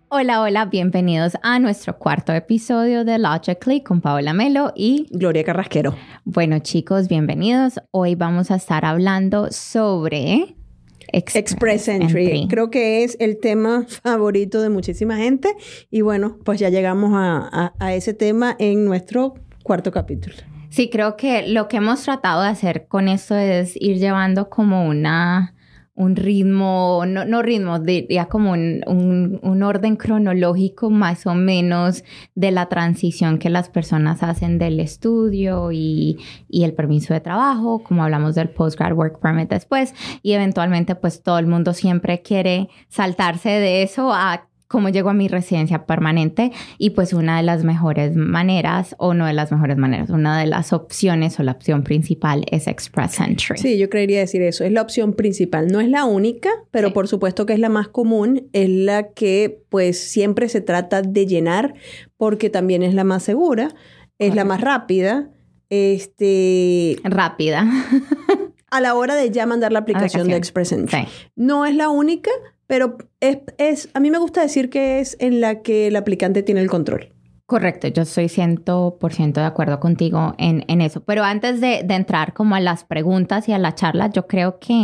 Hola, hola, bienvenidos a nuestro cuarto episodio de Logically con Paola Melo y Gloria Carrasquero. Bueno, chicos, bienvenidos. Hoy vamos a estar hablando sobre Express Entry. Creo que es el tema favorito de muchísima gente y bueno, pues ya llegamos a ese tema en nuestro cuarto capítulo. Sí, creo que lo que hemos tratado de hacer con esto es ir llevando como un ritmo, no ritmo, diría como un orden cronológico más o menos de la transición que las personas hacen del estudio y el permiso de trabajo, como hablamos del Postgrad Work Permit después, y eventualmente pues todo el mundo siempre quiere saltarse de eso a cómo llego a mi residencia permanente y pues una de las mejores maneras, o no de las mejores maneras, una de las opciones o la opción principal es Express Entry. Sí, yo creería decir eso. Es la opción principal. No es la única, pero sí, por supuesto que es la más común. Es la que pues siempre se trata de llenar porque también es la más segura, es la más rápida. Rápida. A la hora de ya mandar la aplicación de Express Entry. Sí. No es la única, pero a mí me gusta decir que es en la que el aplicante tiene el control. Correcto, yo estoy 100% de acuerdo contigo en eso. Pero antes de entrar como a las preguntas y a la charla, yo creo que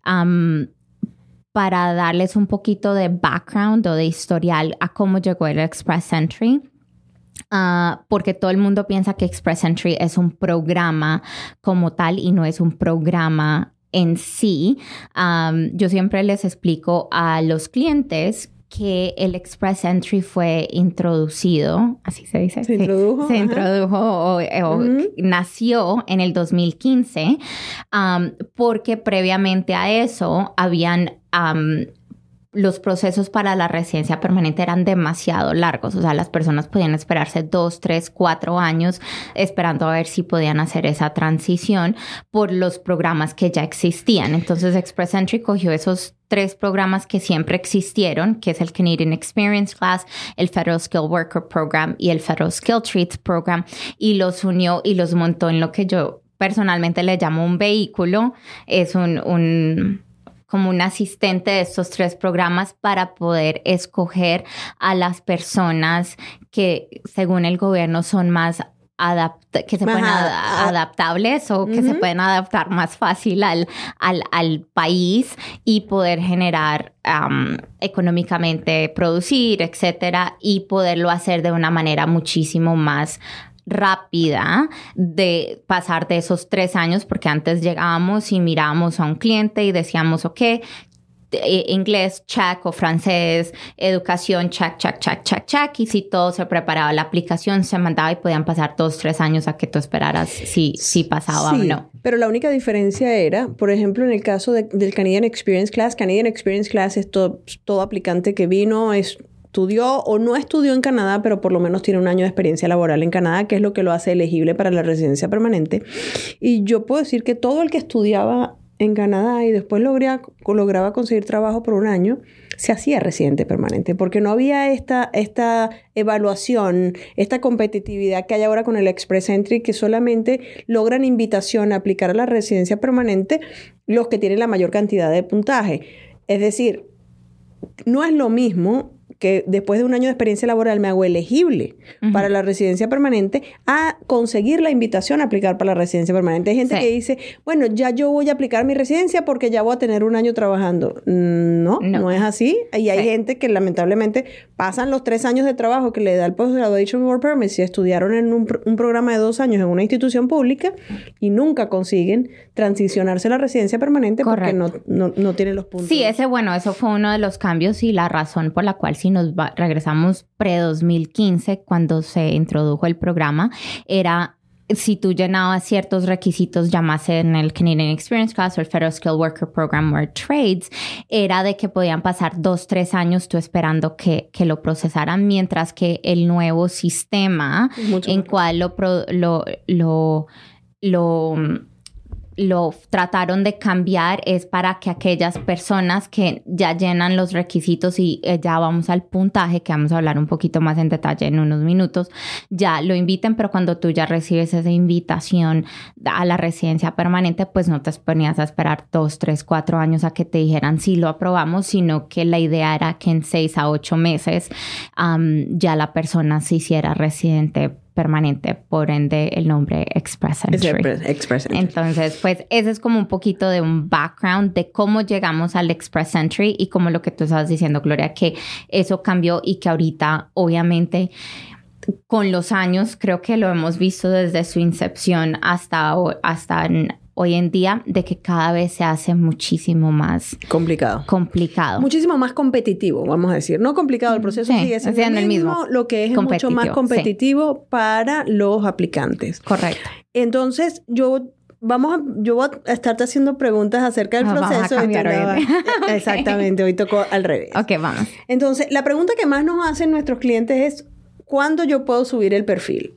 para darles un poquito de background o de historial a cómo llegó el Express Entry, porque todo el mundo piensa que Express Entry es un programa como tal y no es un programa en sí. Yo siempre les explico a los clientes que el Express Entry fue introducido, así se dice. Se introdujo. Se introdujo o nació en el 2015 porque previamente a eso habían los procesos para la residencia permanente eran demasiado largos. O sea, las personas podían esperarse 2, 3, 4 años esperando a ver si podían hacer esa transición por los programas que ya existían. Entonces, Express Entry cogió esos 3 programas que siempre existieron, que es el Canadian Experience Class, el Federal Skilled Worker Program y el Federal Skilled Trades Program, y los unió y los montó en lo que yo personalmente le llamo un vehículo. Es como un asistente de estos 3 programas para poder escoger a las personas que, según el gobierno, son más adaptables o que se pueden adaptar más fácil al país y poder generar económicamente, producir, etcétera, y poderlo hacer de una manera muchísimo más rápida de pasar de esos 3 años, porque antes llegábamos y mirábamos a un cliente y decíamos, ok, inglés, check, o francés, educación, check, y si todo se preparaba, la aplicación se mandaba y podían pasar 2, 3 años a que tú esperaras si pasaba o no. Pero la única diferencia era, por ejemplo, en el caso del Canadian Experience Class es todo aplicante que vino, estudió o no estudió en Canadá, pero por lo menos tiene un año de experiencia laboral en Canadá, que es lo que lo hace elegible para la residencia permanente. Y yo puedo decir que todo el que estudiaba en Canadá y después lograba conseguir trabajo por un año, se hacía residente permanente, porque no había esta evaluación, esta competitividad que hay ahora con el Express Entry, que solamente logran invitación a aplicar a la residencia permanente los que tienen la mayor cantidad de puntaje. Es decir, no es lo mismo que después de un año de experiencia laboral me hago elegible para la residencia permanente a conseguir la invitación a aplicar para la residencia permanente. Hay gente que dice, bueno, ya yo voy a aplicar mi residencia porque ya voy a tener un año trabajando. No es así. Y hay gente que lamentablemente pasan los 3 años de trabajo que le da el Postgraduation Work Permit si estudiaron en un programa de 2 años en una institución pública y nunca consiguen transicionarse a la residencia permanente. Correcto. Porque no tienen los puntos. Sí, eso fue uno de los cambios y la razón por la cual si nos regresamos pre-2015, cuando se introdujo el programa, era si tú llenabas ciertos requisitos, llamase en el Canadian Experience Class o el Federal Skilled Worker Program o Trades, era de que podían pasar 2, 3 años tú esperando que lo procesaran, mientras que el nuevo sistema en cual lo trataron de cambiar es para que aquellas personas que ya llenan los requisitos y ya vamos al puntaje, que vamos a hablar un poquito más en detalle en unos minutos, ya lo inviten, pero cuando tú ya recibes esa invitación a la residencia permanente, pues no te ponías a esperar 2, 3, 4 años a que te dijeran sí lo aprobamos, sino que la idea era que en 6 a 8 meses ya la persona se hiciera residente permanente, por ende el nombre Express Entry. Express Entry. Entonces, pues ese es como un poquito de un background de cómo llegamos al Express Entry y como lo que tú estabas diciendo, Gloria, que eso cambió y que ahorita obviamente con los años creo que lo hemos visto desde su incepción hasta hoy en día, de que cada vez se hace muchísimo más complicado. Muchísimo más competitivo, vamos a decir. No complicado, el proceso sigue siendo el mismo. Lo que es mucho más competitivo para los aplicantes. Correcto. Entonces, yo voy a estarte haciendo preguntas acerca del proceso. Exactamente, hoy tocó al revés. Ok, vamos. Entonces, la pregunta que más nos hacen nuestros clientes es, ¿cuándo yo puedo subir el perfil?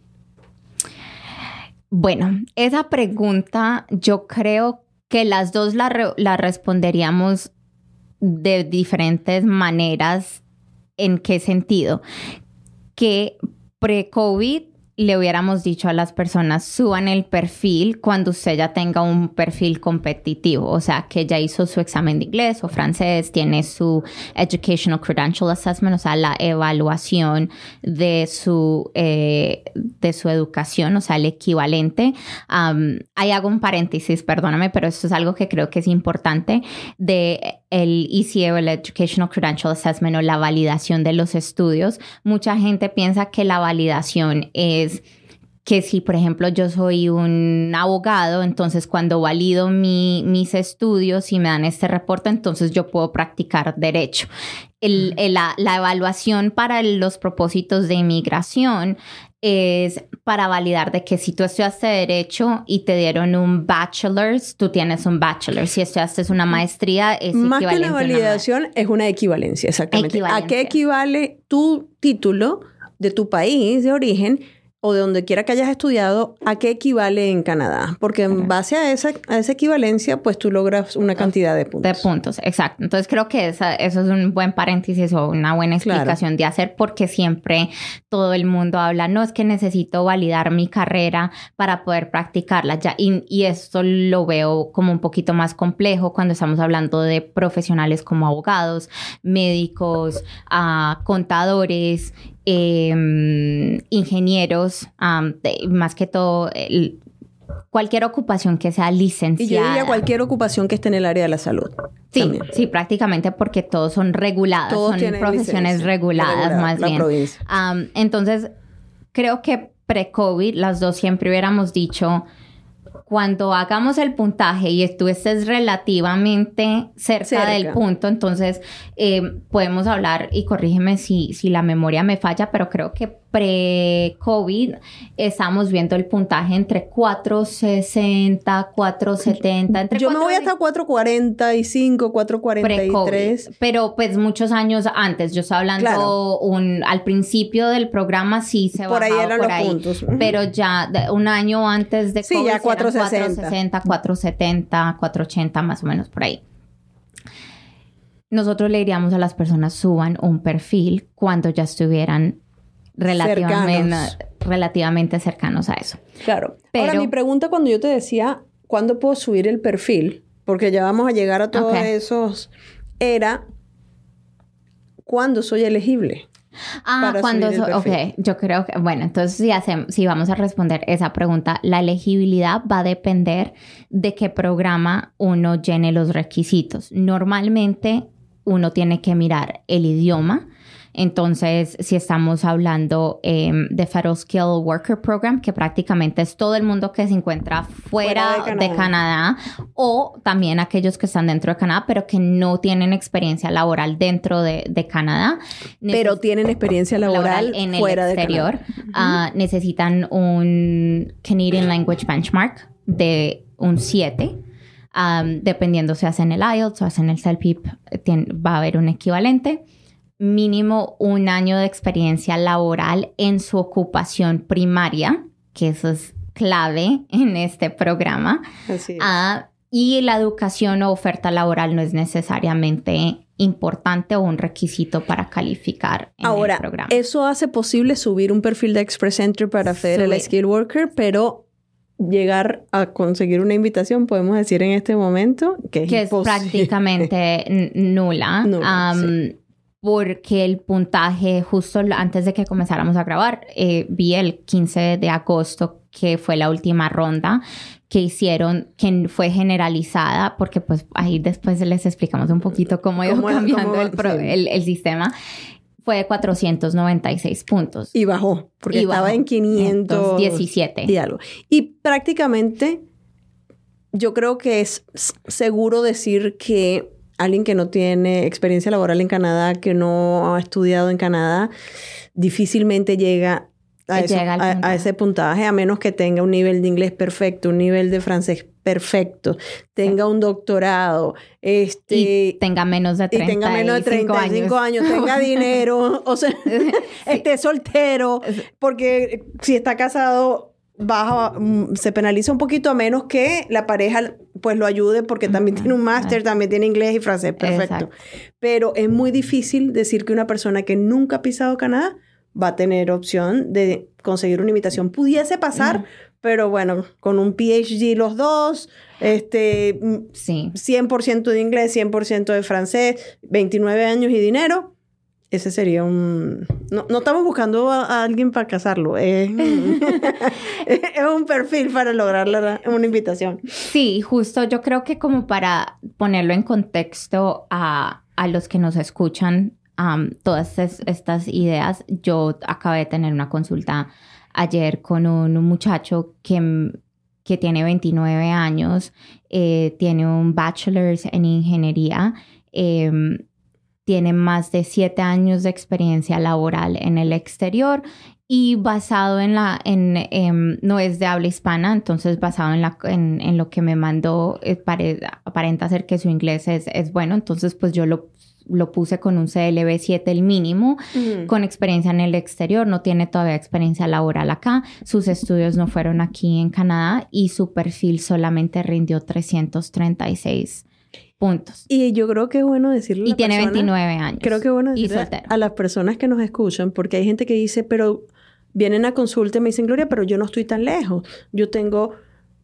Bueno, esa pregunta yo creo que las dos la responderíamos de diferentes maneras. ¿En qué sentido? Que pre-COVID le hubiéramos dicho a las personas, suban el perfil cuando usted ya tenga un perfil competitivo, o sea, que ya hizo su examen de inglés o francés, tiene su Educational Credential Assessment, o sea, la evaluación de su educación, o sea, el equivalente. Ahí hago un paréntesis, perdóname, pero esto es algo que creo que es importante de el ECA, el Educational Credential Assessment, o la validación de los estudios. Mucha gente piensa que la validación es que si, por ejemplo, yo soy un abogado, entonces cuando valido mis estudios y me dan este reporte, entonces yo puedo practicar derecho. La evaluación para los propósitos de inmigración es para validar de que si tú estudiaste derecho y te dieron un bachelor's, tú tienes un bachelor. Si estudiaste una maestría, es más equivalente. Más que una validación, es una equivalencia, exactamente. ¿A qué equivale tu título de tu país de origen o de donde quiera que hayas estudiado, a qué equivale en Canadá? Porque en base a esa equivalencia, pues tú logras una cantidad de puntos. De puntos, exacto. Entonces creo que eso es un buen paréntesis o una buena explicación de hacer, porque siempre todo el mundo habla, no, es que necesito validar mi carrera para poder practicarla. Y esto lo veo como un poquito más complejo cuando estamos hablando de profesionales como abogados, médicos, contadores, ingenieros, más que todo cualquier ocupación que sea licenciada. Y yo diría cualquier ocupación que esté en el área de la salud. Sí, también. Sí, prácticamente, porque todos son reguladas, todos son profesiones reguladas más bien. Provincia. Entonces, creo que pre-COVID las dos siempre hubiéramos dicho, cuando hagamos el puntaje y tú estés relativamente cerca del punto, entonces podemos hablar, y corrígeme si la memoria me falla, pero creo que pre-COVID estamos viendo el puntaje entre 460, 470. Yo me voy hasta 445, 443. Pero pues muchos años antes. Yo estoy hablando al principio del programa sí se bajaba por ahí eran los puntos. Pero ya un año antes de COVID, sí, ya 460, 470, 480 más o menos por ahí. Nosotros le diríamos a las personas, suban un perfil cuando ya estuvieran relativamente cercanos a eso. Claro. Pero, ahora, mi pregunta cuando yo te decía, ¿cuándo puedo subir el perfil? Porque ya vamos a llegar a todos esos. Era, ¿cuándo soy elegible? Yo creo que, bueno, entonces si vamos a responder esa pregunta, la elegibilidad va a depender de qué programa uno llene los requisitos. Normalmente uno tiene que mirar el idioma. Entonces, si estamos hablando de Federal Skilled Worker Program, que prácticamente es todo el mundo que se encuentra fuera de Canadá, o también aquellos que están dentro de Canadá, pero que no tienen experiencia laboral dentro de Canadá. Pero tienen experiencia laboral en fuera el exterior. Necesitan un Canadian Language Benchmark de un 7. Dependiendo si hacen el IELTS o hacen el CELPIP, va a haber un equivalente. Mínimo 1 año de experiencia laboral en su ocupación primaria, que eso es clave en este programa. Así es. Y la educación o oferta laboral no es necesariamente importante o un requisito para calificar en el programa. Ahora, eso hace posible subir un perfil de Express Entry para Federal Skilled Worker, pero llegar a conseguir una invitación, podemos decir en este momento, que es prácticamente nula. Sí. Porque el puntaje, justo antes de que comenzáramos a grabar, vi el 15 de agosto, que fue la última ronda que hicieron, que fue generalizada, porque pues ahí después les explicamos un poquito cómo iba cambiando el sistema. Fue de 496 puntos. Y bajó, porque estaba en 517. Y algo. Y prácticamente yo creo que es seguro decir que alguien que no tiene experiencia laboral en Canadá, que no ha estudiado en Canadá, difícilmente llega a ese puntaje, a menos que tenga un nivel de inglés perfecto, un nivel de francés perfecto, tenga un doctorado, y tenga menos de 35 años, tenga dinero, o sea, esté soltero, porque si está casado se penaliza un poquito, a menos que la pareja pues lo ayude, porque también tiene un máster, también tiene inglés y francés perfecto. Exacto. Pero es muy difícil decir que una persona que nunca ha pisado Canadá va a tener opción de conseguir una invitación. Pudiese pasar, pero bueno, con un PhD los dos, 100% de inglés, 100% de francés, 29 años y dinero, ese sería un... No estamos buscando a alguien para casarlo. Es un perfil para lograr una invitación. Sí, justo yo creo que como para ponerlo en contexto a los que nos escuchan, todas estas ideas, yo acabé de tener una consulta ayer con un muchacho que tiene 29 años, tiene un bachelor's en ingeniería, tiene más de 7 años de experiencia laboral en el exterior y basado no es de habla hispana, entonces basado en lo que me mandó, aparenta ser que su inglés es bueno, entonces pues yo lo puse con un CLB 7 el mínimo, con experiencia en el exterior, no tiene todavía experiencia laboral acá, sus estudios no fueron aquí en Canadá y su perfil solamente rindió 336 puntos. Y yo creo que es bueno decirle a la tiene persona, 29 años. Creo que es bueno decirle a las personas que nos escuchan, porque hay gente que dice, pero vienen a consulta y me dicen, Gloria, pero yo no estoy tan lejos. Yo tengo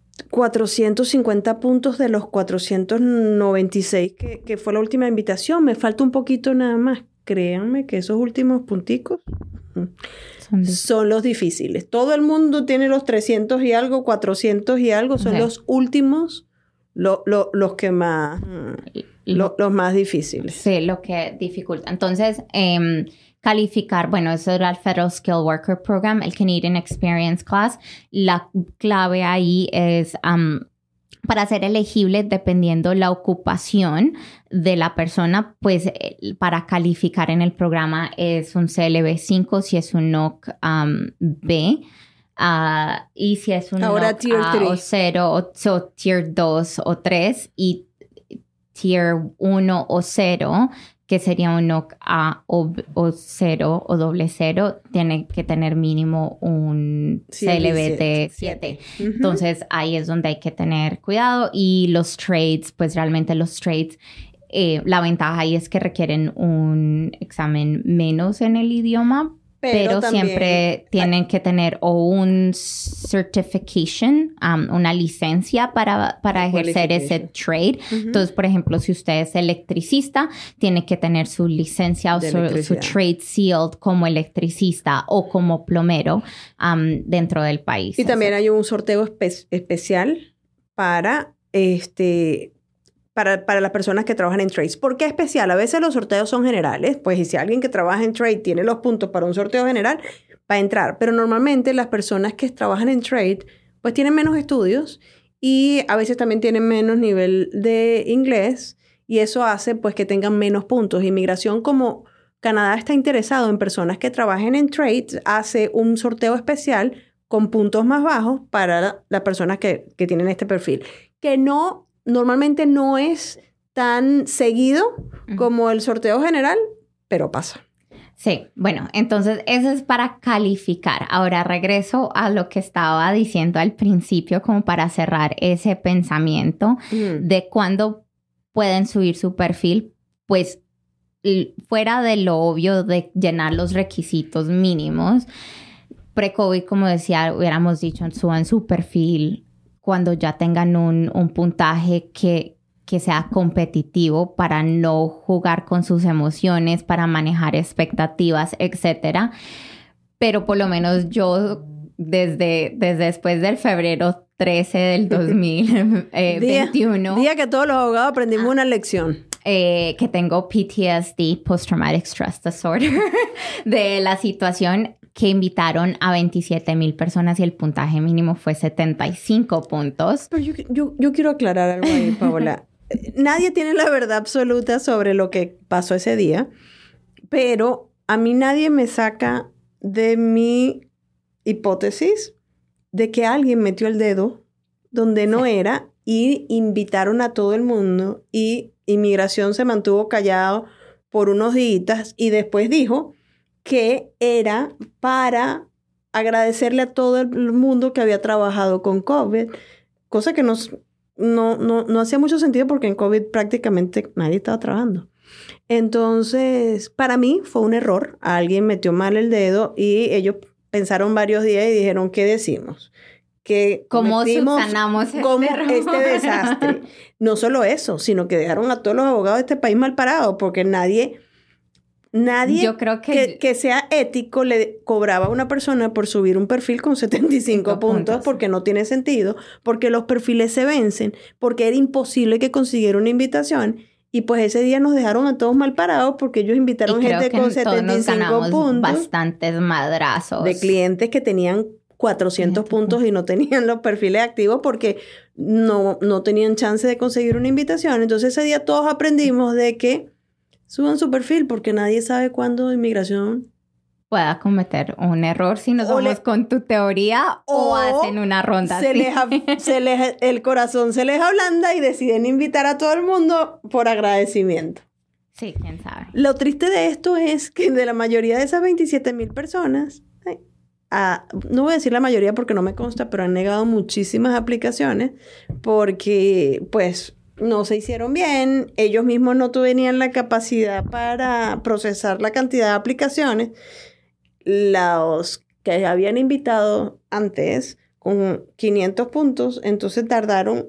450 puntos de los 496 que fue la última invitación. Me falta un poquito nada más. Créanme que esos últimos punticos son los difíciles. Todo el mundo tiene los 300 y algo, 400 y algo. Son los últimos, los que más... los más difíciles. Sí, lo que dificulta. Entonces, calificar, bueno, eso era el Federal Skilled Worker Program, el Canadian Experience Class. La clave ahí es para ser elegible, dependiendo la ocupación de la persona, pues para calificar en el programa es un CLB 5 si es un NOC B. Y si es un ahora NOC Tier 3 o 0 o Tier 2 o 3 y Tier 1 o 0, que sería un NOC A o 0 o doble 0, tiene que tener mínimo un CLB de 7. Entonces, ahí es donde hay que tener cuidado. Y los trades, pues realmente los trades, la ventaja ahí es que requieren un examen menos en el idioma, pero siempre tienen que tener o un certification, una licencia para ejercer ese trade. Entonces, por ejemplo, si usted es electricista, tiene que tener su licencia o su trade sealed como electricista o como plomero dentro del país. Y también hay un sorteo especial para las personas que trabajan en trades. ¿Por qué especial? A veces los sorteos son generales, pues y si alguien que trabaja en trade tiene los puntos para un sorteo general, va a entrar. Pero normalmente las personas que trabajan en trade, pues tienen menos estudios y a veces también tienen menos nivel de inglés y eso hace pues que tengan menos puntos. Inmigración, como Canadá está interesado en personas que trabajen en trade, hace un sorteo especial con puntos más bajos para las personas que tienen este perfil. Que normalmente no es tan seguido como el sorteo general, pero pasa. Sí, bueno, entonces eso es para calificar. Ahora regreso a lo que estaba diciendo al principio como para cerrar ese pensamiento de cuándo pueden subir su perfil, pues fuera de lo obvio de llenar los requisitos mínimos. Pre-COVID, como decía, hubiéramos dicho, suban su perfil cuando ya tengan un puntaje que sea competitivo para no jugar con sus emociones, para manejar expectativas, etcétera. Pero por lo menos yo, desde después del febrero 13 del 2021... día que todos los abogados aprendimos una lección. Que tengo PTSD, Post-Traumatic Stress Disorder, de la situación que invitaron a 27,000 personas y el puntaje mínimo fue 75 puntos. Pero yo quiero aclarar algo ahí, Paola. Nadie tiene la verdad absoluta sobre lo que pasó ese día, pero a mí nadie me saca de mi hipótesis de que alguien metió el dedo donde no era y invitaron a todo el mundo y Inmigración se mantuvo callado por unos días y después dijo que era para agradecerle a todo el mundo que había trabajado con COVID, cosa que no hacía mucho sentido porque en COVID prácticamente nadie estaba trabajando. Entonces, para mí fue un error. Alguien metió mal el dedo y ellos pensaron varios días y dijeron, ¿qué decimos? ¿Cómo subsanamos este desastre? No solo eso, sino que dejaron a todos los abogados de este país mal parados porque nadie yo creo que sea ético le cobraba a una persona por subir un perfil con 75 puntos porque no tiene sentido, porque los perfiles se vencen, porque era imposible que consiguiera una invitación y pues ese día nos dejaron a todos mal parados porque ellos invitaron gente con 75 puntos. Bastantes madrazos. De clientes que tenían 400 puntos y no tenían los perfiles activos porque no tenían chance de conseguir una invitación. Entonces ese día todos aprendimos de que suban su perfil porque nadie sabe cuándo Inmigración pueda cometer un error si nos vamos con tu teoría o hacen una ronda así. El corazón se les ablanda y deciden invitar a todo el mundo por agradecimiento. Sí, quién sabe. Lo triste de esto es que de la mayoría de esas 27,000 personas, no voy a decir la mayoría porque no me consta, pero han negado muchísimas aplicaciones porque pues no se hicieron bien, ellos mismos no tenían la capacidad para procesar la cantidad de aplicaciones. Los que habían invitado antes con 500 puntos, entonces tardaron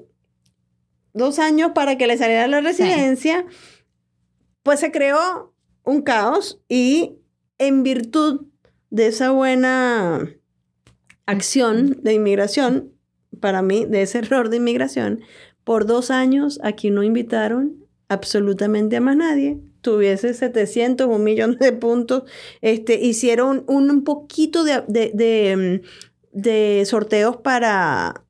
2 años para que le saliera la residencia. Sí. Pues se creó un caos y en virtud de esa buena acción de inmigración, para mí, de ese error de inmigración, por 2 años aquí no invitaron absolutamente a más nadie. Tuviese 700, 1 millón de puntos. Hicieron un poquito de sorteos para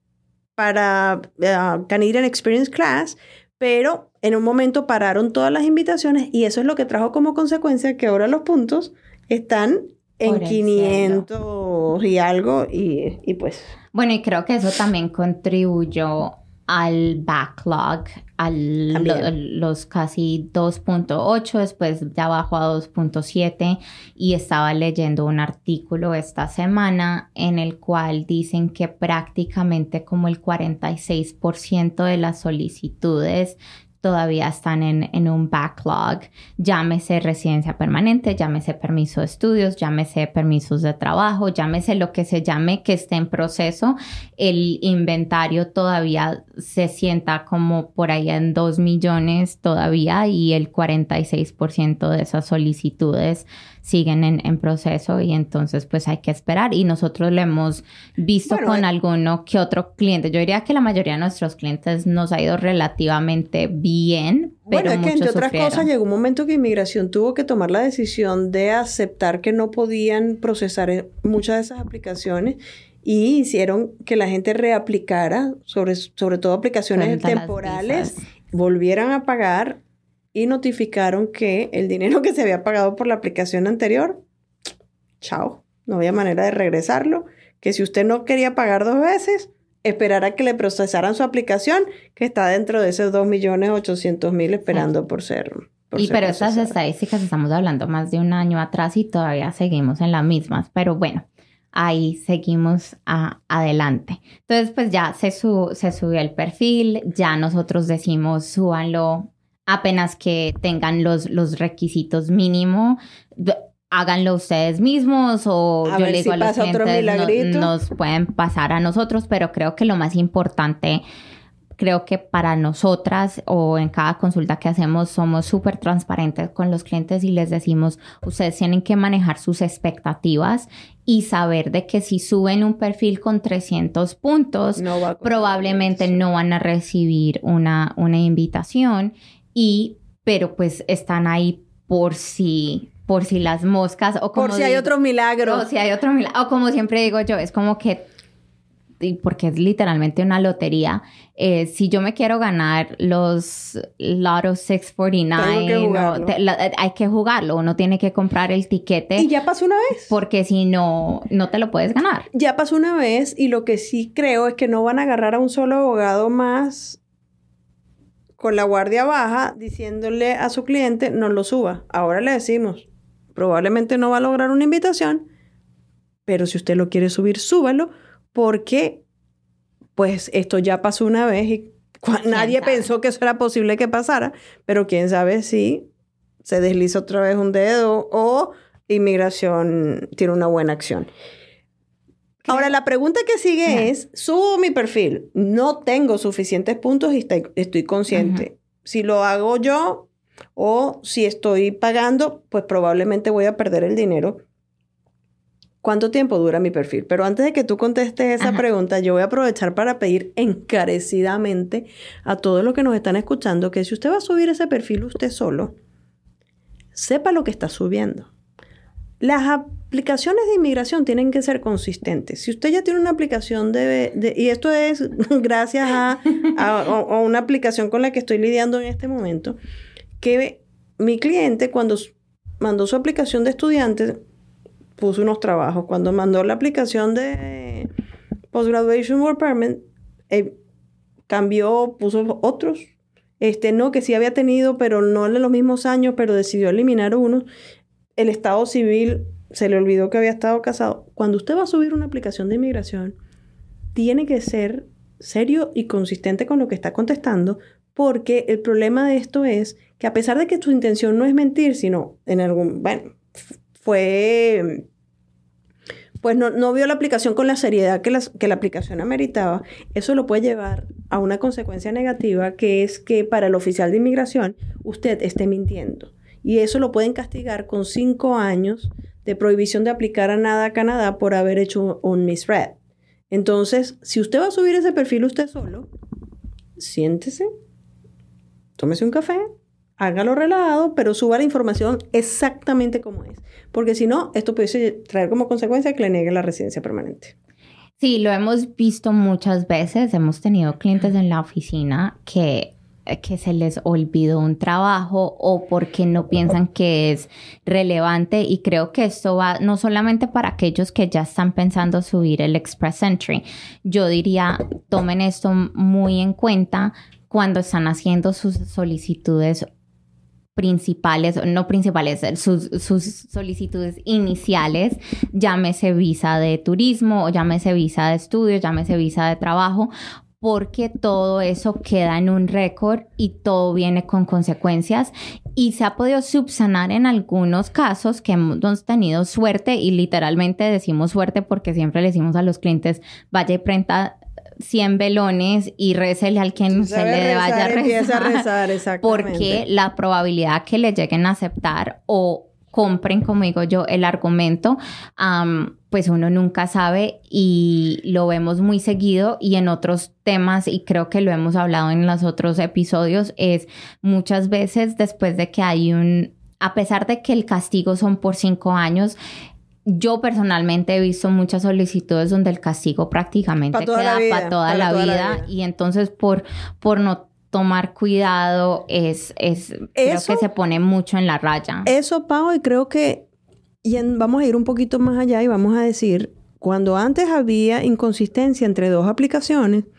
Canadian Experience Class, pero en un momento pararon todas las invitaciones y eso es lo que trajo como consecuencia que ahora los puntos están en 500 y algo y pues... Bueno, y creo que eso también contribuyó al backlog, los casi 2.8, después ya bajó a 2.7 y estaba leyendo un artículo esta semana en el cual dicen que prácticamente como el 46% de las solicitudes todavía están en un backlog, llámese residencia permanente, llámese permiso de estudios, llámese permisos de trabajo, llámese lo que se llame que esté en proceso. El inventario todavía se sienta como por ahí en 2 millones todavía y el 46% de esas solicitudes siguen en proceso y entonces pues hay que esperar y nosotros lo hemos visto con alguno que otro cliente. Yo diría que la mayoría de nuestros clientes nos ha ido relativamente bien, pero es que entre otras cosas llegó un momento que Inmigración tuvo que tomar la decisión de aceptar que no podían procesar muchas de esas aplicaciones y hicieron que la gente reaplicara, sobre todo aplicaciones temporales, volvieran a pagar y notificaron que el dinero que se había pagado por la aplicación anterior, chao, no había manera de regresarlo, que si usted no quería pagar 2 veces, esperar a que le procesaran su aplicación, que está dentro de esos 2.800.000 esperando por ser Pero estas estadísticas estamos hablando más de un año atrás y todavía seguimos en las mismas. Pero bueno, ahí seguimos adelante. Entonces, pues ya se subió el perfil. Ya nosotros decimos, súbanlo apenas que tengan los requisitos mínimos. Háganlo ustedes mismos o yo le digo a los clientes, nos pueden pasar a nosotros. Pero creo que lo más importante... Creo que para nosotras o en cada consulta que hacemos somos súper transparentes con los clientes y les decimos, ustedes tienen que manejar sus expectativas y saber de que si suben un perfil con 300 puntos, probablemente no van a recibir una invitación, pero pues están ahí por si las moscas o como por si hay otro milagro. O como siempre digo yo, es como que porque es literalmente una lotería. Si yo me quiero ganar los Lotto 649, hay que jugarlo. Uno tiene que comprar el tiquete. Y ya pasó una vez. Porque si no, no te lo puedes ganar. Ya pasó una vez y lo que sí creo es que no van a agarrar a un solo abogado más con la guardia baja diciéndole a su cliente no lo suba. Ahora le decimos, probablemente no va a lograr una invitación, pero si usted lo quiere subir, súbalo. Porque, pues, esto ya pasó una vez y nadie pensó que eso era posible que pasara. Pero quién sabe si se desliza otra vez un dedo o inmigración tiene una buena acción. Ahora, la pregunta que sigue es, subo mi perfil, no tengo suficientes puntos y estoy consciente. Si lo hago yo o si estoy pagando, pues probablemente voy a perder el dinero. ¿Cuánto tiempo dura mi perfil? Pero antes de que tú contestes esa pregunta, yo voy a aprovechar para pedir encarecidamente a todos los que nos están escuchando que si usted va a subir ese perfil usted solo, sepa lo que está subiendo. Las aplicaciones de inmigración tienen que ser consistentes. Si usted ya tiene una aplicación y esto es gracias a una aplicación con la que estoy lidiando en este momento, que mi cliente cuando mandó su aplicación de estudiante puso unos trabajos. Cuando mandó la aplicación de Post-Graduation Work Permit, cambió, puso otros. No, que sí había tenido, pero no en los mismos años, pero decidió eliminar unos. El estado civil se le olvidó que había estado casado. Cuando usted va a subir una aplicación de inmigración, tiene que ser serio y consistente con lo que está contestando, porque el problema de esto es que a pesar de que tu intención no es mentir, sino pues no vio la aplicación con la seriedad que la aplicación ameritaba, eso lo puede llevar a una consecuencia negativa, que es que para el oficial de inmigración usted esté mintiendo. Y eso lo pueden castigar con 5 años de prohibición de aplicar a Canadá por haber hecho un misread. Entonces, si usted va a subir ese perfil usted solo, siéntese, tómese un café, hágalo relajado, pero suba la información exactamente como es. Porque si no, esto puede traer como consecuencia que le niegue la residencia permanente. Sí, lo hemos visto muchas veces. Hemos tenido clientes en la oficina que se les olvidó un trabajo o porque no piensan que es relevante. Y creo que esto va no solamente para aquellos que ya están pensando subir el Express Entry. Yo diría, tomen esto muy en cuenta cuando están haciendo sus solicitudes sus solicitudes iniciales, llámese visa de turismo o llámese visa de estudio, llámese visa de trabajo, porque todo eso queda en un récord y todo viene con consecuencias y se ha podido subsanar en algunos casos que hemos tenido suerte, y literalmente decimos suerte porque siempre le decimos a los clientes, vaya y prenda 100 velones y récele al quien se le vaya a rezar. Empieza a rezar, exactamente. Porque la probabilidad que le lleguen a aceptar o compren, como digo yo, el argumento, pues uno nunca sabe, y lo vemos muy seguido. Y en otros temas, y creo que lo hemos hablado en los otros episodios, es muchas veces después de que hay a pesar de que el castigo son por 5 años, yo personalmente he visto muchas solicitudes donde el castigo prácticamente queda para toda la vida. Y entonces por no tomar cuidado creo que se pone mucho en la raya. Eso, Pau, y creo que vamos a ir un poquito más allá y vamos a decir, cuando antes había inconsistencia entre 2 aplicaciones,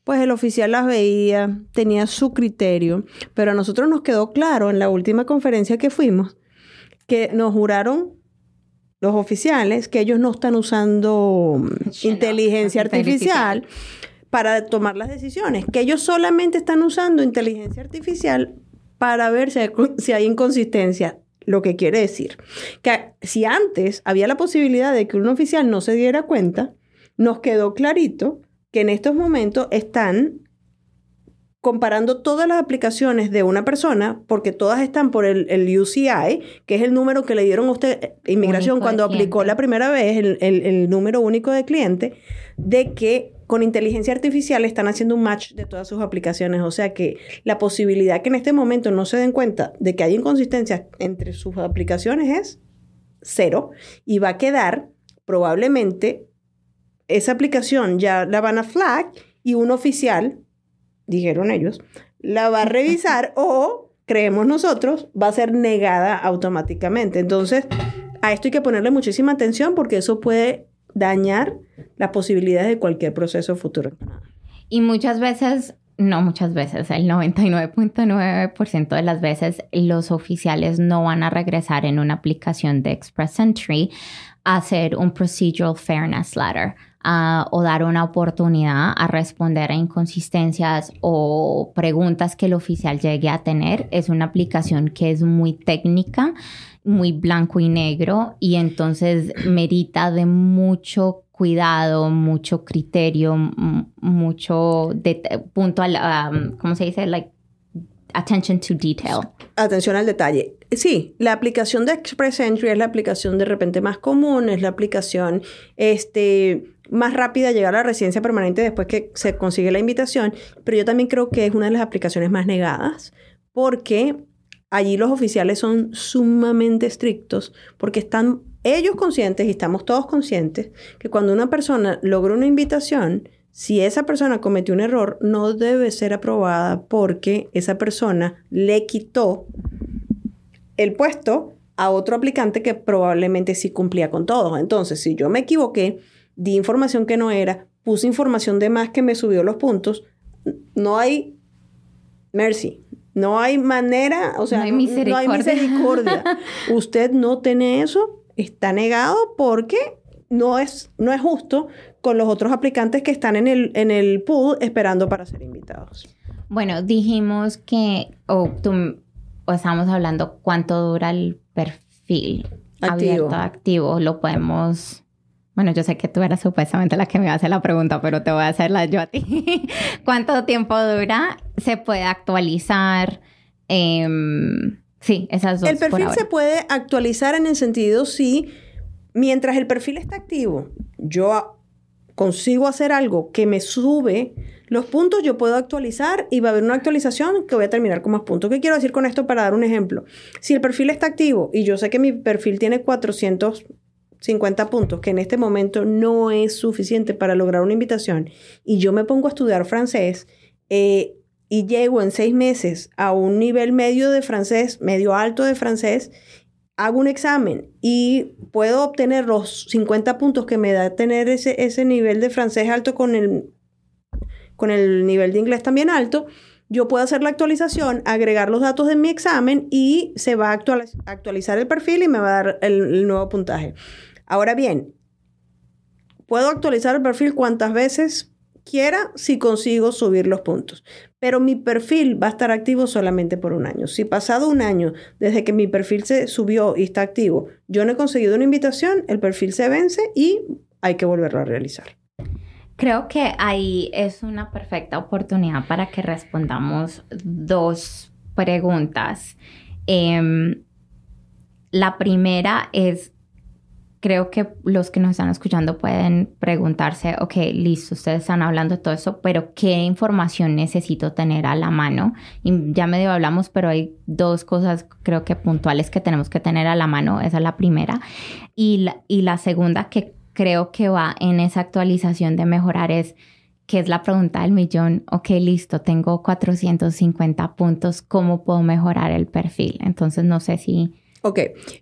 pues el oficial las veía, tenía su criterio, pero a nosotros nos quedó claro en la última conferencia que fuimos que nos juraron los oficiales que ellos no están usando inteligencia artificial para tomar las decisiones, que ellos solamente están usando inteligencia artificial para ver si hay inconsistencia. Lo que quiere decir que si antes había la posibilidad de que un oficial no se diera cuenta, nos quedó clarito que en estos momentos están comparando todas las aplicaciones de una persona, porque todas están por el UCI, que es el número que le dieron a usted, Inmigración, cuando aplicó la primera vez, el número único de cliente, de que con inteligencia artificial están haciendo un match de todas sus aplicaciones. O sea que la posibilidad que en este momento no se den cuenta de que hay inconsistencias entre sus aplicaciones es 0. Y va a quedar probablemente esa aplicación ya la van a flag y un oficial, dijeron ellos, la va a revisar o, creemos nosotros, va a ser negada automáticamente. Entonces, a esto hay que ponerle muchísima atención porque eso puede dañar las posibilidades de cualquier proceso futuro. Y muchas veces, no muchas veces, el 99.9% de las veces los oficiales no van a regresar en una aplicación de Express Entry a hacer un Procedural Fairness Letter. O dar una oportunidad a responder a inconsistencias o preguntas que el oficial llegue a tener. Es una aplicación que es muy técnica, muy blanco y negro, y entonces merita de mucho cuidado, mucho criterio, mucho puntual, ¿cómo se dice? Like, attention to detail. Atención al detalle. Sí, la aplicación de Express Entry es la aplicación de repente más común, es la aplicación más rápida de llegar a la residencia permanente después que se consigue la invitación, pero yo también creo que es una de las aplicaciones más negadas porque allí los oficiales son sumamente estrictos porque están ellos conscientes y estamos todos conscientes que cuando una persona logra una invitación, si esa persona cometió un error, no debe ser aprobada porque esa persona le quitó el puesto a otro aplicante que probablemente sí cumplía con todo. Entonces, si yo me equivoqué, di información que no era, puse información de más que me subió los puntos, no hay mercy, no hay manera, o sea, no hay misericordia. Usted no tiene eso, está negado porque no es justo con los otros aplicantes que están en el pool esperando para ser invitados. Bueno, dijimos que, estamos hablando cuánto dura el perfil abierto, activo. Lo podemos... Bueno, yo sé que tú eras supuestamente la que me iba a hacer la pregunta, pero te voy a hacerla yo a ti. ¿Cuánto tiempo dura? ¿Se puede actualizar? Sí, esas dos. El perfil se puede actualizar en el sentido si, mientras el perfil está activo, yo consigo hacer algo que me sube los puntos, yo puedo actualizar y va a haber una actualización que voy a terminar con más puntos. ¿Qué quiero decir con esto para dar un ejemplo? Si el perfil está activo y yo sé que mi perfil tiene 450 puntos, que en este momento no es suficiente para lograr una invitación, y yo me pongo a estudiar francés y llego en 6 meses a un nivel medio de francés, medio alto de francés, hago un examen y puedo obtener los 50 puntos que me da tener ese nivel de francés alto con el nivel de inglés también alto, yo puedo hacer la actualización, agregar los datos de mi examen y se va a actualizar el perfil y me va a dar el nuevo puntaje. Ahora bien, puedo actualizar el perfil cuantas veces quiera si consigo subir los puntos. Pero mi perfil va a estar activo solamente por 1 año. Si pasado 1 año desde que mi perfil se subió y está activo, yo no he conseguido una invitación, el perfil se vence y hay que volverlo a realizar. Creo que ahí es una perfecta oportunidad para que respondamos 2 preguntas. La primera es, creo que los que nos están escuchando pueden preguntarse, ok, listo, ustedes están hablando de todo eso, pero ¿qué información necesito tener a la mano? Y ya medio hablamos, pero hay 2 cosas creo que puntuales que tenemos que tener a la mano. Esa es la primera. Y la segunda que creo que va en esa actualización de mejorar es, que es la pregunta del millón. Ok, listo, tengo 450 puntos, ¿cómo puedo mejorar el perfil? Entonces, no sé si... Ok.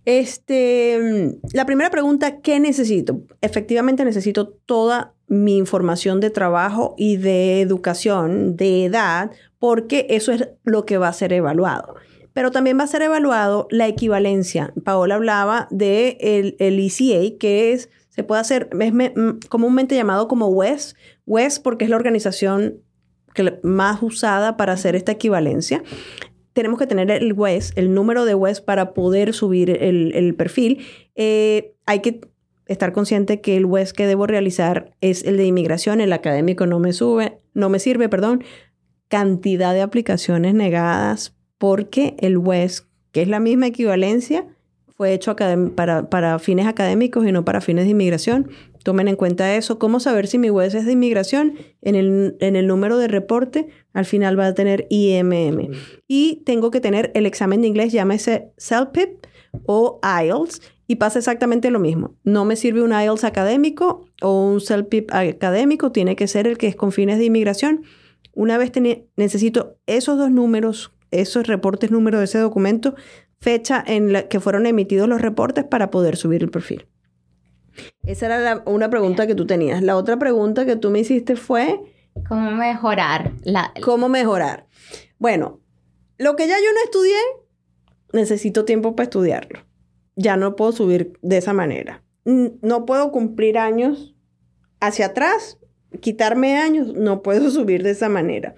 La primera pregunta, ¿qué necesito? Efectivamente necesito toda mi información de trabajo y de educación, de edad, porque eso es lo que va a ser evaluado. Pero también va a ser evaluado la equivalencia. Paola hablaba de el ECA, que se puede hacer, es comúnmente llamado como WES. WES porque es la organización más usada para hacer esta equivalencia. Tenemos que tener el WES, el número de WES para poder subir el perfil. Hay que estar consciente que el WES que debo realizar es el de inmigración. El académico no me sirve. Cantidad de aplicaciones negadas porque el WES, que es la misma equivalencia, fue hecho para fines académicos y no para fines de inmigración. Tomen en cuenta eso. ¿Cómo saber si mi WES es de inmigración? En el número de reporte, al final va a tener IMM. Y tengo que tener el examen de inglés, llámese CELPIP o IELTS, y pasa exactamente lo mismo. No me sirve un IELTS académico o un CELPIP académico, tiene que ser el que es con fines de inmigración. Una vez necesito esos dos números, esos reportes, número de ese documento, fecha en la que fueron emitidos los reportes para poder subir el perfil. Esa era una pregunta que tú tenías. La otra pregunta que tú me hiciste fue... ¿Cómo mejorar? ¿Cómo mejorar? Bueno, lo que ya yo no estudié, necesito tiempo para estudiarlo. Ya no puedo subir de esa manera. No puedo cumplir años hacia atrás, quitarme años, no puedo subir de esa manera.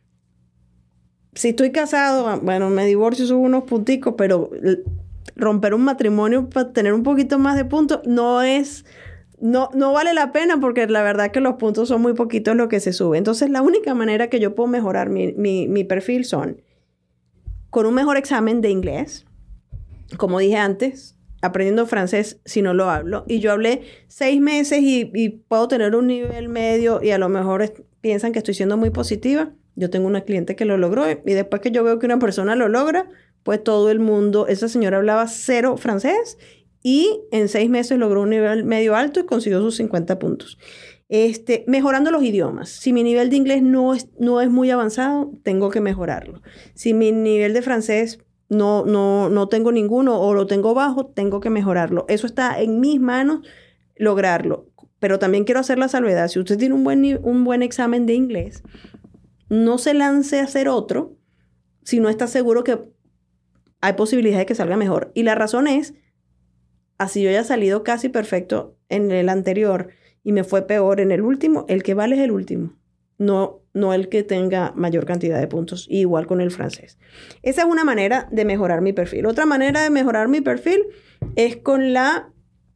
Si estoy casado, bueno, me divorcio, subo unos punticos, pero romper un matrimonio para tener un poquito más de puntos no vale la pena, porque la verdad que los puntos son muy poquitos lo que se sube. Entonces, la única manera que yo puedo mejorar mi perfil son con un mejor examen de inglés, como dije antes, aprendiendo francés si no lo hablo. Y yo hablé 6 meses y puedo tener un nivel medio y a lo mejor piensan que estoy siendo muy positiva. Yo tengo una cliente que lo logró y después que yo veo que una persona lo logra, pues todo el mundo, esa señora hablaba 0 francés y en 6 meses logró un nivel medio alto y consiguió sus 50 puntos. Mejorando los idiomas. Si mi nivel de inglés no es muy avanzado, tengo que mejorarlo. Si mi nivel de francés no tengo ninguno o lo tengo bajo, tengo que mejorarlo. Eso está en mis manos lograrlo. Pero también quiero hacer la salvedad. Si usted tiene un buen examen de inglés, no se lance a hacer otro si no está seguro que hay posibilidad de que salga mejor. Y la razón es, así yo haya salido casi perfecto en el anterior y me fue peor en el último, el que vale es el último, no el que tenga mayor cantidad de puntos. Igual con el francés. Esa es una manera de mejorar mi perfil. Otra manera de mejorar mi perfil es con la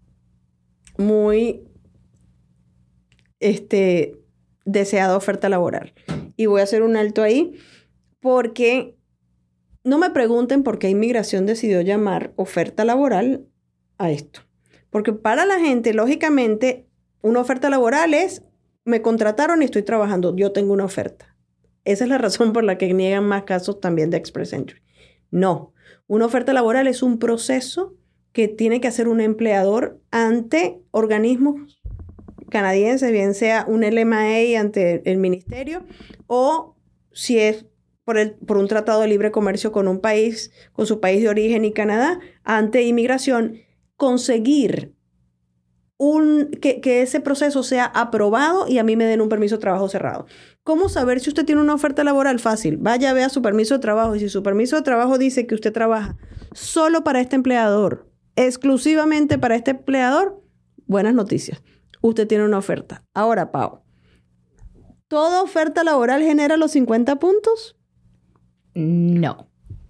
muy deseada oferta laboral. Y voy a hacer un alto ahí porque no me pregunten por qué inmigración decidió llamar oferta laboral a esto. Porque para la gente, lógicamente, una oferta laboral es, me contrataron y estoy trabajando, yo tengo una oferta. Esa es la razón por la que niegan más casos también de Express Entry. No, una oferta laboral es un proceso que tiene que hacer un empleador ante organismos canadienses, bien sea un LMA ante el ministerio o si es por un tratado de libre comercio con un país, con su país de origen y Canadá, ante inmigración, conseguir que ese proceso sea aprobado y a mí me den un permiso de trabajo cerrado. ¿Cómo saber si usted tiene una oferta laboral? Fácil. Vaya, vea su permiso de trabajo. Y si su permiso de trabajo dice que usted trabaja solo para este empleador, exclusivamente para este empleador, buenas noticias. Usted tiene una oferta. Ahora, Pau, ¿toda oferta laboral genera los 50 puntos? No.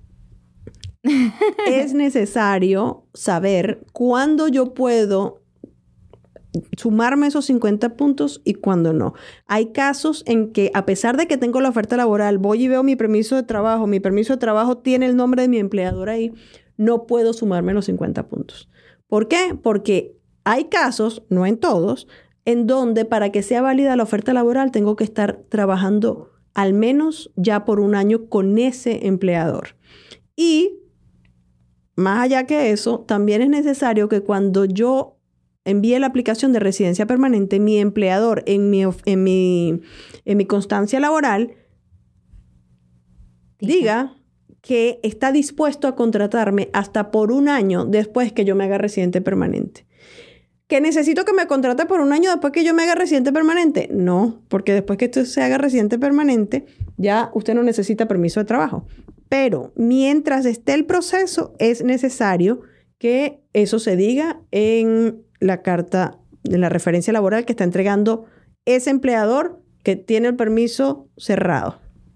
Es necesario saber cuándo yo puedo sumarme esos 50 puntos y cuándo no. Hay casos en que, a pesar de que tengo la oferta laboral, voy y veo mi permiso de trabajo tiene el nombre de mi empleador ahí, no puedo sumarme los 50 puntos. ¿Por qué? Porque hay casos, no en todos, en donde para que sea válida la oferta laboral tengo que estar trabajando al menos ya por 1 año con ese empleador. Y más allá que eso, también es necesario que cuando yo envíe la aplicación de residencia permanente, mi empleador en mi constancia laboral diga que está dispuesto a contratarme hasta por un año después que yo me haga residente permanente. ¿Que necesito que me contrate por un año después que yo me haga residente permanente? No, porque después que usted se haga residente permanente, ya usted no necesita permiso de trabajo. Pero mientras esté el proceso, es necesario que eso se diga en la carta, en la referencia laboral que está entregando ese empleador que tiene el permiso cerrado.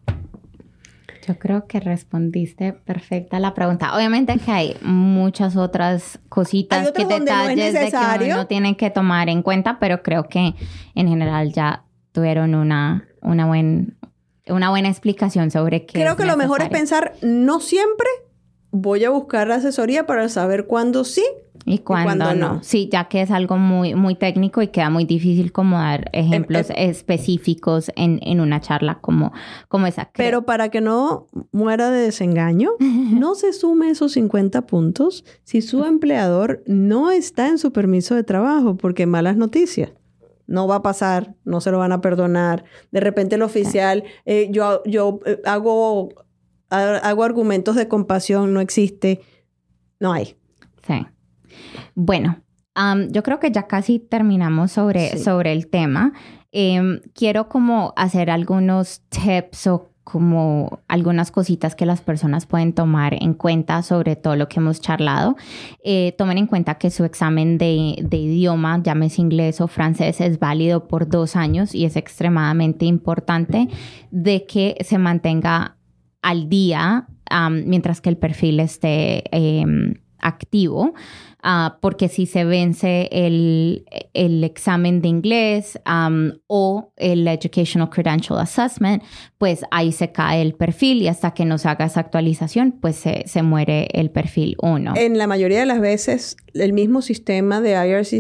Yo creo que respondiste perfecta la pregunta. Obviamente que hay muchas otras cositas, que detalles de que uno tiene que tomar en cuenta, pero creo que en general ya tuvieron una buena explicación sobre qué. Creo que lo mejor es pensar, no siempre voy a buscar asesoría para saber cuándo sí y cuándo no. Sí, ya que es algo muy, muy técnico y queda muy difícil como dar ejemplos específicos en una charla como esa. Pero para que no muera de desengaño, no se sume esos 50 puntos si su empleador no está en su permiso de trabajo, porque malas noticias. No va a pasar, no se lo van a perdonar. De repente el oficial, yo hago argumentos de compasión, no existe, no hay. Sí. Bueno, yo creo que ya casi terminamos sobre el tema. Quiero como hacer algunos tips o como algunas cositas que las personas pueden tomar en cuenta sobre todo lo que hemos charlado. Tomen en cuenta que su examen de idioma, llámese inglés o francés, es válido por 2 años y es extremadamente importante de que se mantenga al día mientras que el perfil esté activo. Porque si se vence el examen de inglés o el Educational Credential Assessment, pues ahí se cae el perfil y hasta que no se haga esa actualización, pues se muere el perfil 1. En la mayoría de las veces, el mismo sistema de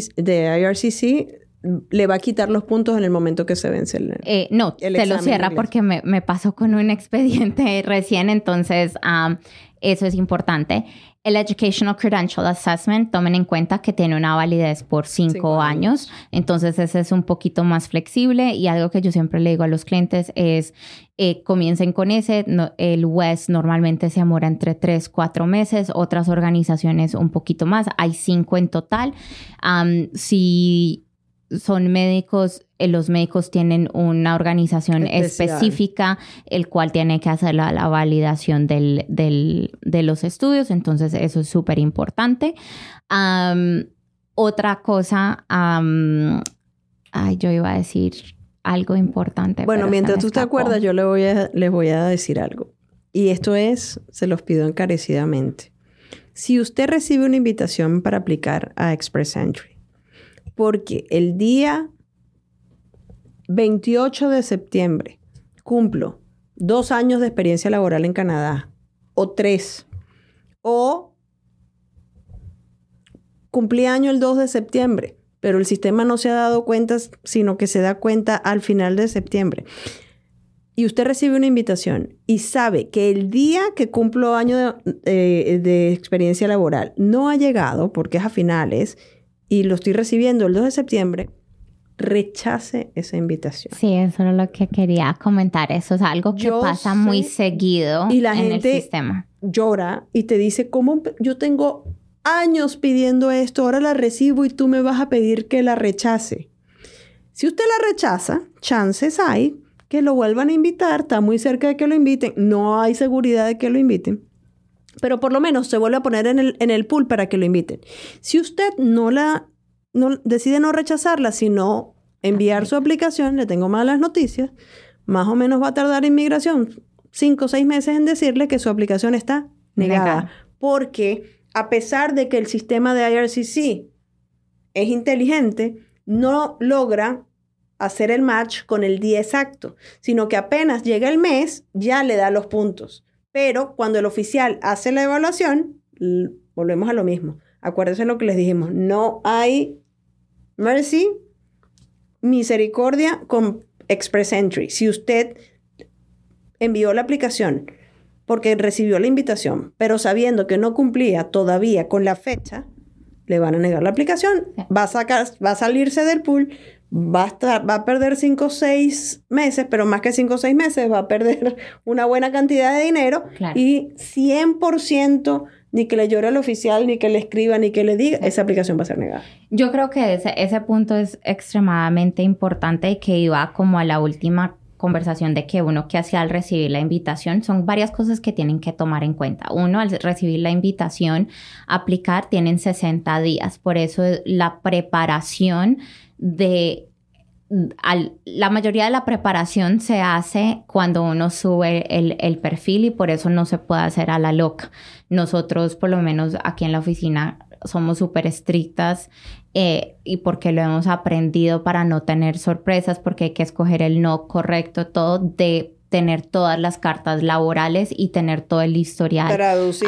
IRCC le va a quitar los puntos en el momento que se vence el te lo cierra porque me pasó con un expediente recién, entonces eso es importante. El Educational Credential Assessment, tomen en cuenta que tiene una validez por 5 años. Entonces, ese es un poquito más flexible. Y algo que yo siempre le digo a los clientes es, comiencen con ese. El WES normalmente se demora entre 3-4 meses. Otras organizaciones un poquito más. Hay 5 en total. Si son médicos, los médicos tienen una organización específica, el cual tiene que hacer la validación de los estudios. Entonces, eso es súper importante. Otra cosa, yo iba a decir algo importante. Bueno, mientras tú te acuerdas, yo les voy a decir algo. Y esto es, se los pido encarecidamente. Si usted recibe una invitación para aplicar a Express Entry, porque el día 28 de septiembre cumplo 2 años de experiencia laboral en Canadá, o 3, o cumplí año el 2 de septiembre, pero el sistema no se ha dado cuenta, sino que se da cuenta al final de septiembre. Y usted recibe una invitación y sabe que el día que cumplo año de experiencia laboral no ha llegado, porque es a finales, y lo estoy recibiendo el 2 de septiembre, rechace esa invitación. Sí, eso es lo que quería comentar. Eso es algo que pasa muy seguido y la en gente el sistema. Llora y te dice, ¿cómo yo tengo años pidiendo esto? Ahora la recibo y tú me vas a pedir que la rechace. Si usted la rechaza, chances hay que lo vuelvan a invitar. Está muy cerca de que lo inviten. No hay seguridad de que lo inviten. Pero por lo menos se vuelve a poner en el pool para que lo inviten. Si usted decide no rechazarla, sino enviar su aplicación, le tengo malas noticias, más o menos va a tardar inmigración 5 o 6 meses en decirle que su aplicación está negada. Porque a pesar de que el sistema de IRCC es inteligente, no logra hacer el match con el día exacto, sino que apenas llega el mes, ya le da los puntos. Pero cuando el oficial hace la evaluación, volvemos a lo mismo. Acuérdense lo que les dijimos. No hay mercy, misericordia con Express Entry. Si usted envió la aplicación porque recibió la invitación, pero sabiendo que no cumplía todavía con la fecha, le van a negar la aplicación, Sí. va a salirse del pool, va a perder 5 o 6 meses, pero más que 5 o 6 meses va a perder una buena cantidad de dinero. Claro. Y 100% ni que le llore al oficial, ni que le escriba, ni que le diga, esa aplicación va a ser negada. Yo creo que ese punto es extremadamente importante y que iba como a la última conversación de que uno que hacía al recibir la invitación, son varias cosas que tienen que tomar en cuenta. Uno, al recibir la invitación, aplicar, tienen 60 días. Por eso la preparación la mayoría de la preparación se hace cuando uno sube el perfil y por eso no se puede hacer a la loca. Nosotros, por lo menos aquí en la oficina, somos súper estrictas y porque lo hemos aprendido para no tener sorpresas, porque hay que escoger el no correcto, todo de tener todas las cartas laborales y tener todo el historial traducido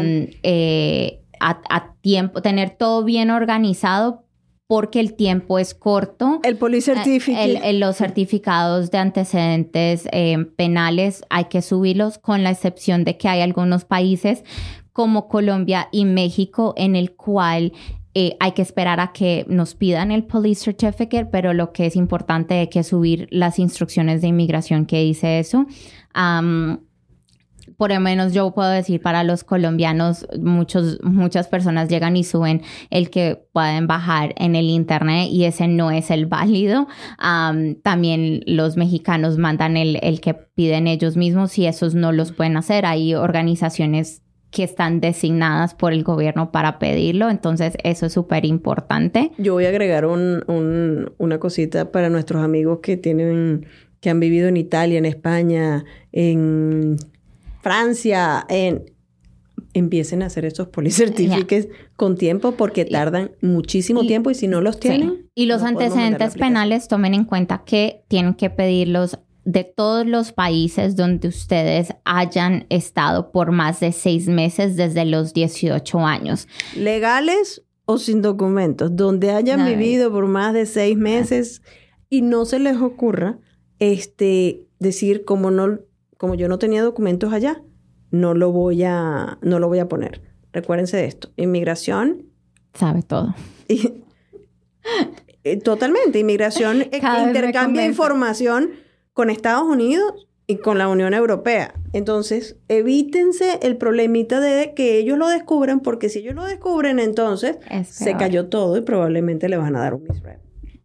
a tiempo, tener todo bien organizado porque el tiempo es corto. El police certificate. Los certificados de antecedentes penales hay que subirlos, con la excepción de que hay algunos países como Colombia y México en el cual hay que esperar a que nos pidan el police certificate, pero lo que es importante es que subir las instrucciones de inmigración que dice eso. Por lo menos yo puedo decir para los colombianos, muchas personas llegan y suben el que pueden bajar en el internet y ese no es el válido. También los mexicanos mandan el que piden ellos mismos y esos no los pueden hacer. Hay organizaciones que están designadas por el gobierno para pedirlo, entonces eso es súper importante. Yo voy a agregar una cosita para nuestros amigos que han vivido en Italia, en España, en Francia, empiecen a hacer estos police certificates con tiempo porque tardan muchísimo tiempo y si no los tienen... Sí. Y los antecedentes penales, tomen en cuenta que tienen que pedirlos de todos los países donde ustedes hayan estado por más de 6 meses desde los 18 años. Legales o sin documentos, donde hayan vivido por más de 6 meses y no se les ocurra decir como yo no tenía documentos allá, no lo voy a poner. Recuérdense de esto. Inmigración sabe todo. Totalmente. Inmigración intercambia información con Estados Unidos y con la Unión Europea. Entonces, evítense el problemita de que ellos lo descubran, porque si ellos lo descubren, entonces se cayó todo y probablemente le van a dar un misrep.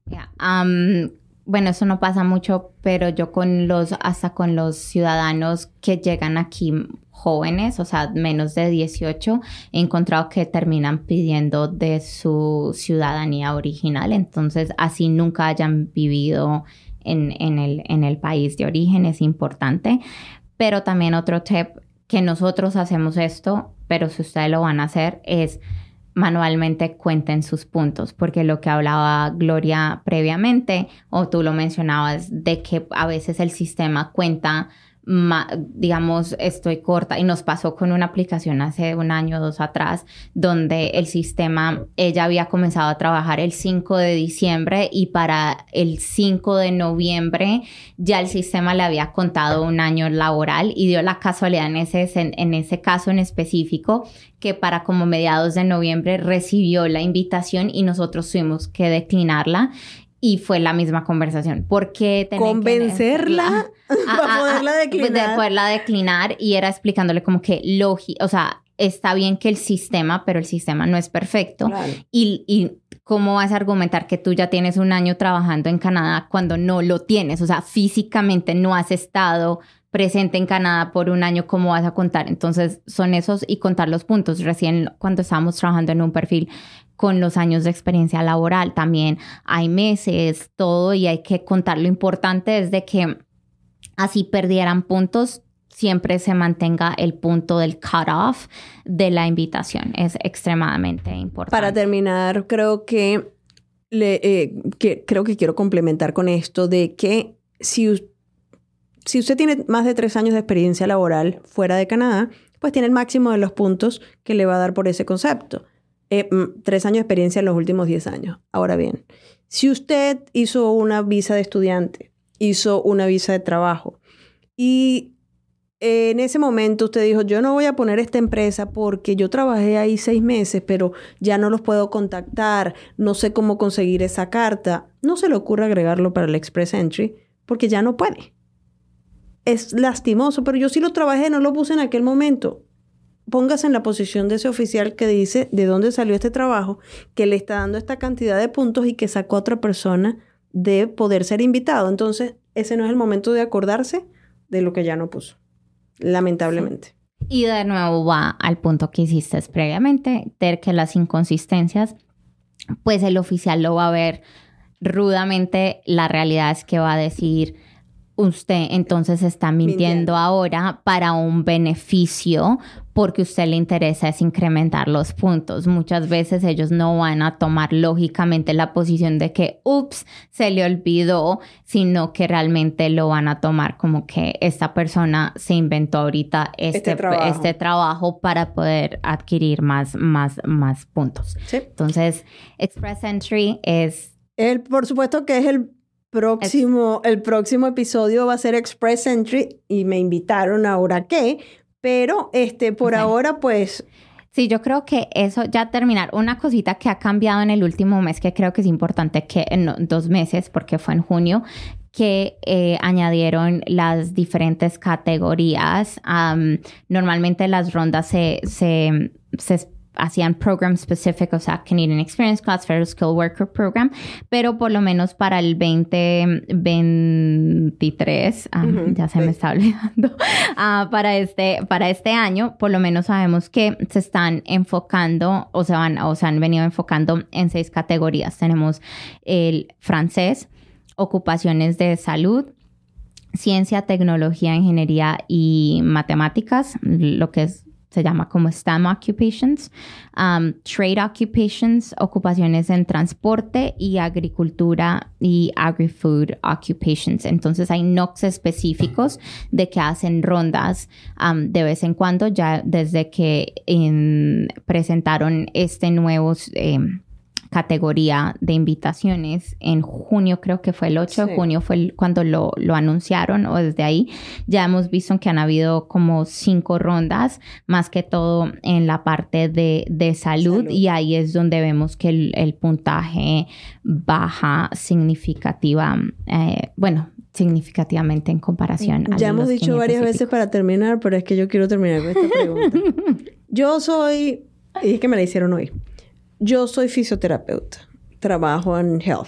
Bueno, eso no pasa mucho, pero yo hasta con los ciudadanos que llegan aquí jóvenes, o sea, menos de 18, he encontrado que terminan pidiendo de su ciudadanía original. Entonces, así nunca hayan vivido en el país de origen, es importante. Pero también otro tip, que nosotros hacemos esto, pero si ustedes lo van a hacer, es manualmente cuenten sus puntos, porque lo que hablaba Gloria previamente, o tú lo mencionabas, de que a veces el sistema cuenta, digamos, estoy corta, y nos pasó con una aplicación hace 1 año o 2 atrás, donde el sistema, ella había comenzado a trabajar el 5 de diciembre y para el 5 de noviembre ya el sistema le había contado 1 año laboral y dio la casualidad en ese caso en específico que para como mediados de noviembre recibió la invitación y nosotros tuvimos que declinarla. Y fue la misma conversación. ¿Por qué tener convencerla para poderla declinar? De poderla declinar, y era explicándole como que o sea, está bien que el sistema, pero el sistema no es perfecto. Claro. Y ¿cómo vas a argumentar que tú ya tienes 1 año trabajando en Canadá cuando no lo tienes? O sea, físicamente no has estado presente en Canadá por 1 año, ¿cómo vas a contar? Entonces, son esos y contar los puntos. Recién cuando estábamos trabajando en un perfil con los años de experiencia laboral, también hay meses, todo, y hay que contar. Lo importante es de que así perdieran puntos, siempre se mantenga el punto del cut-off de la invitación. Es extremadamente importante. Para terminar, creo que quiero complementar con esto de que si usted tiene más de 3 años de experiencia laboral fuera de Canadá, pues tiene el máximo de los puntos que le va a dar por ese concepto. 3 años de experiencia en los últimos 10 años. Ahora bien, si usted hizo una visa de estudiante, hizo una visa de trabajo y en ese momento usted dijo, yo no voy a poner esta empresa porque yo trabajé ahí 6 meses, pero ya no los puedo contactar, no sé cómo conseguir esa carta. No se le ocurre agregarlo para el Express Entry porque ya no puede. Es lastimoso, pero yo sí lo trabajé, no lo puse en aquel momento. Póngase en la posición de ese oficial que dice de dónde salió este trabajo, que le está dando esta cantidad de puntos y que sacó a otra persona de poder ser invitado. Entonces, ese no es el momento de acordarse de lo que ya no puso. Lamentablemente. Sí. Y de nuevo va al punto que hiciste previamente, de que las inconsistencias, pues el oficial lo va a ver rudamente. La realidad es que va a decir, usted entonces está mintiendo ahora para un beneficio porque a usted le interesa es incrementar los puntos. Muchas veces ellos no van a tomar lógicamente la posición de que, ups, se le olvidó, sino que realmente lo van a tomar como que esta persona se inventó ahorita este trabajo para poder adquirir más puntos. Sí. Entonces, Express Entry es... por supuesto que es el próximo episodio va a ser Express Entry y me invitaron ahora pero por ahora pues... Sí, yo creo que eso ya terminar. Una cosita que ha cambiado en el último mes que creo que es importante que en 2 meses, porque fue en junio, que añadieron las diferentes categorías. Normalmente las rondas se hacían program specific, o sea, Canadian Experience Class, Federal Skill Worker Program, pero por lo menos para el 2023, ya se me está olvidando, para este año, por lo menos sabemos que se están enfocando, o se han venido enfocando en 6 categorías. Tenemos el francés, ocupaciones de salud, ciencia, tecnología, ingeniería y matemáticas, lo que se llama como STEM occupations, trade occupations, ocupaciones en transporte y agricultura y agri-food occupations. Entonces hay NOCs específicos de que hacen rondas de vez en cuando, ya desde que presentaron este nuevo categoría de invitaciones en junio, creo que fue el 8 de junio, fue cuando lo anunciaron, o desde ahí ya hemos visto que han habido como 5 rondas, más que todo en la parte de salud, y ahí es donde vemos que el puntaje baja significativamente en comparación a ya hemos dicho varias veces para terminar, pero es que yo quiero terminar con esta pregunta. Y es que me la hicieron hoy. Yo soy fisioterapeuta, trabajo en health.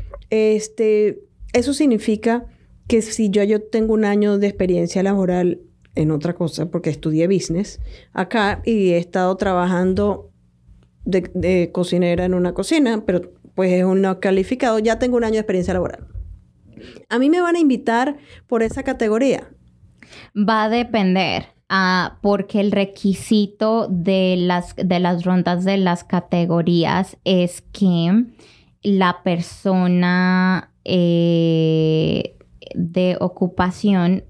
Eso significa que si yo tengo un año de experiencia laboral en otra cosa, porque estudié business acá y he estado trabajando de cocinera en una cocina, pero pues es un no calificado, ya tengo un año de experiencia laboral. ¿A mí me van a invitar por esa categoría? Va a depender. Porque el requisito de las rondas de las categorías es que la persona de ocupación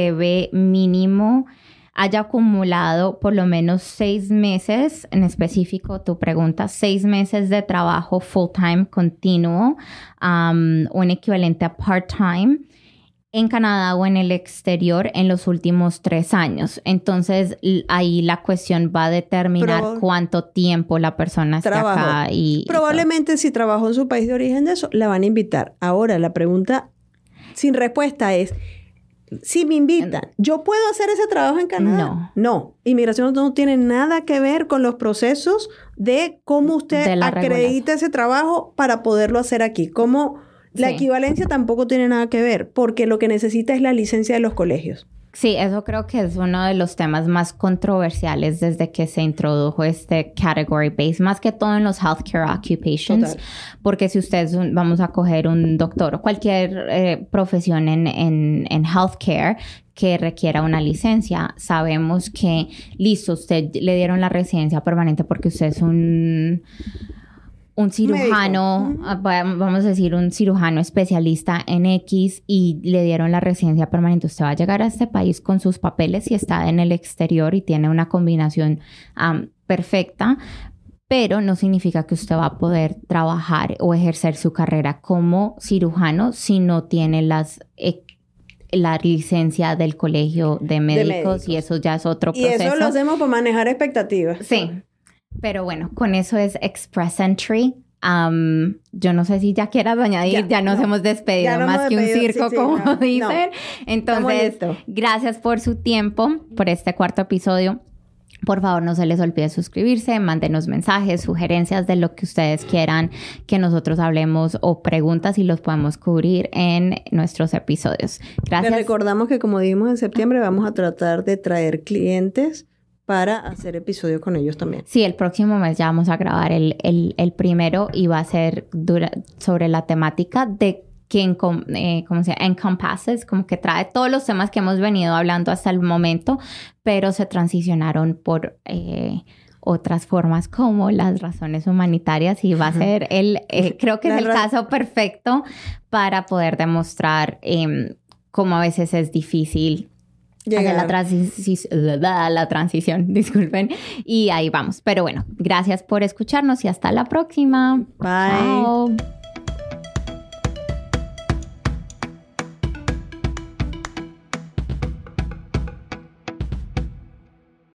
haya acumulado por lo menos 6 meses, en específico tu pregunta, 6 meses de trabajo full-time continuo, un equivalente a part-time, en Canadá o en el exterior en los últimos 3 años. Entonces, ahí la cuestión va a determinar cuánto tiempo la persona esté acá. Probablemente si trabajó en su país de origen de eso, la van a invitar. Ahora, la pregunta sin respuesta es, si me invitan, ¿yo puedo hacer ese trabajo en Canadá? No. Inmigración no tiene nada que ver con los procesos de cómo usted acredita ese trabajo para poderlo hacer aquí. La equivalencia tampoco tiene nada que ver, porque lo que necesita es la licencia de los colegios. Sí, eso creo que es uno de los temas más controversiales desde que se introdujo este category base, más que todo en los healthcare occupations. Total. Porque si ustedes vamos a coger un doctor o cualquier profesión en healthcare que requiera una licencia, sabemos que, listo, usted le dieron la residencia permanente porque usted es un cirujano, vamos a decir un cirujano especialista en X, y le dieron la residencia permanente. Usted va a llegar a este país con sus papeles y está en el exterior y tiene una combinación perfecta, pero no significa que usted va a poder trabajar o ejercer su carrera como cirujano si no tiene las la licencia del Colegio de Médicos y eso ya es otro proceso. Y eso lo hacemos para manejar expectativas. Sí, pero bueno, con eso es Express Entry. Yo no sé si ya quieras añadir, ya nos hemos despedido más que un circo, como dicen. Entonces, gracias por su tiempo, por este cuarto episodio. Por favor, no se les olvide suscribirse, mándenos mensajes, sugerencias de lo que ustedes quieran que nosotros hablemos o preguntas y los podemos cubrir en nuestros episodios. Gracias. Les recordamos que, como dijimos en septiembre, vamos a tratar de traer clientes para hacer episodios con ellos también. Sí, el próximo mes ya vamos a grabar el primero y va a ser sobre la temática de que encompasses, como que trae todos los temas que hemos venido hablando hasta el momento, pero se transicionaron por otras formas como las razones humanitarias y va a ser creo que es el caso perfecto para poder demostrar cómo a veces es difícil hacer la transición, disculpen, y ahí vamos. Pero bueno, gracias por escucharnos y hasta la próxima. Bye. Chao.